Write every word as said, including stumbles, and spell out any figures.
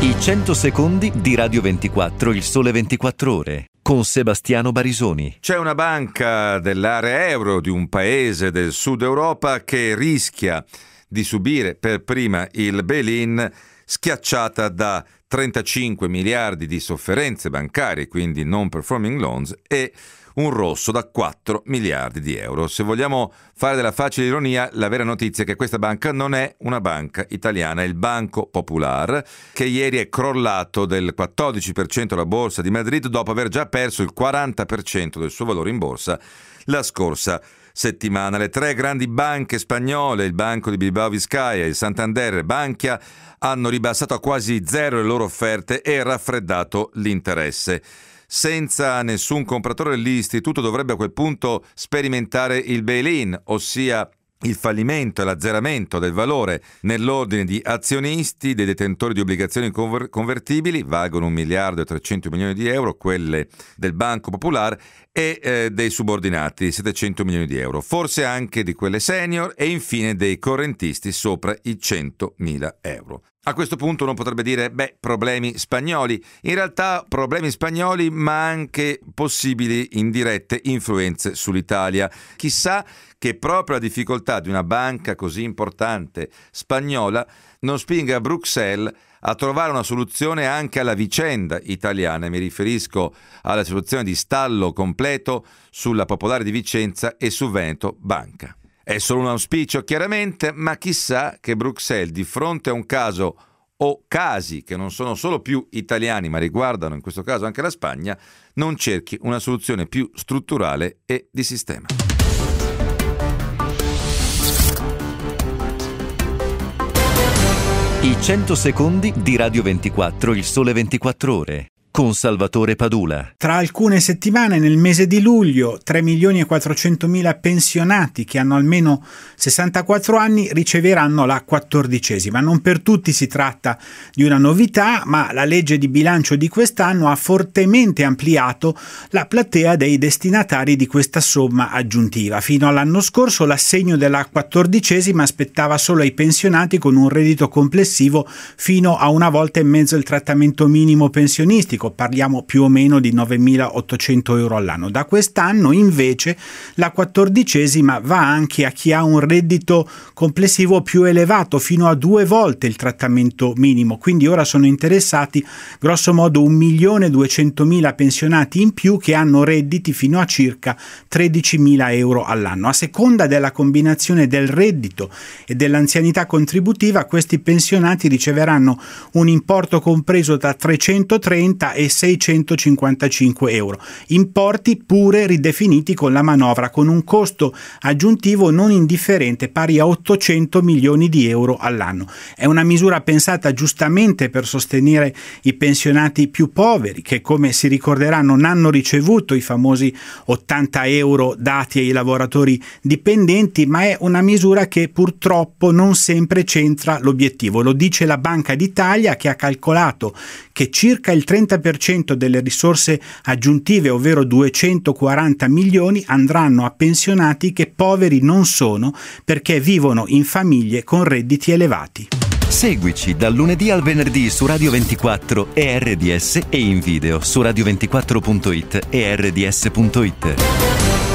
I cento secondi di Radio ventiquattro, il sole ventiquattro ore, con Sebastiano Barisoni. C'è una banca dell'area euro di un paese del sud Europa che rischia di subire per prima il bail-in, schiacciata da trentacinque miliardi di sofferenze bancarie, quindi non performing loans, e un rosso da quattro miliardi di euro. Se vogliamo fare della facile ironia, la vera notizia è che questa banca non è una banca italiana, è il Banco Popular, che ieri è crollato del quattordici per cento alla borsa di Madrid dopo aver già perso il quaranta per cento del suo valore in borsa la scorsa settimana. Le tre grandi banche spagnole, il Banco di Bilbao Vizcaya, il Santander e Bankia, hanno ribassato a quasi zero le loro offerte e raffreddato l'interesse. Senza nessun compratore, l'istituto dovrebbe a quel punto sperimentare il bail-in, ossia il fallimento e l'azzeramento del valore nell'ordine di azionisti dei detentori di obbligazioni conver- convertibili, valgono un miliardo e trecento milioni di euro, quelle del Banco Popular, e eh, dei subordinati, settecento milioni di euro, forse anche di quelle senior, e infine dei correntisti sopra i centomila euro. A questo punto uno potrebbe dire, beh, problemi spagnoli. In realtà problemi spagnoli, ma anche possibili indirette influenze sull'Italia. Chissà che proprio la difficoltà di una banca così importante spagnola non spinga Bruxelles a trovare una soluzione anche alla vicenda italiana. Mi riferisco alla soluzione di stallo completo sulla Popolare di Vicenza e su Veneto Banca. È solo un auspicio, chiaramente, ma chissà che Bruxelles, di fronte a un caso o casi che non sono solo più italiani, ma riguardano in questo caso anche la Spagna, non cerchi una soluzione più strutturale e di sistema. I cento secondi di Radio ventiquattro, il sole ventiquattro ore, con Salvatore Padula. Tra alcune settimane, nel mese di luglio, tre milioni e quattrocentomila pensionati che hanno almeno sessantaquattro anni riceveranno la quattordicesima. Non per tutti si tratta di una novità, ma la legge di bilancio di quest'anno ha fortemente ampliato la platea dei destinatari di questa somma aggiuntiva. Fino all'anno scorso l'assegno della quattordicesima aspettava solo ai pensionati con un reddito complessivo fino a una volta e mezzo il trattamento minimo pensionistico. Parliamo più o meno di novemilaottocento euro all'anno. Da quest'anno invece la quattordicesima va anche a chi ha un reddito complessivo più elevato, fino a due volte il trattamento minimo. Quindi ora sono interessati grosso modo un milione duecentomila pensionati in più che hanno redditi fino a circa tredicimila euro all'anno. A seconda della combinazione del reddito e dell'anzianità contributiva, questi pensionati riceveranno un importo compreso da trecentotrenta e seicentocinquantacinque euro, importi pure ridefiniti con la manovra, con un costo aggiuntivo non indifferente pari a ottocento milioni di euro all'anno. È una misura pensata giustamente per sostenere i pensionati più poveri, che, come si ricorderà, non hanno ricevuto i famosi ottanta euro dati ai lavoratori dipendenti, ma è una misura che purtroppo non sempre centra l'obiettivo. Lo dice la Banca d'Italia, che ha calcolato che circa il trenta per cento delle risorse aggiuntive, ovvero duecentoquaranta milioni, andranno a pensionati che poveri non sono perché vivono in famiglie con redditi elevati. Seguici dal lunedì al venerdì su Radio ventiquattro e R D S e in video su radio ventiquattro punto it e R D S punto it.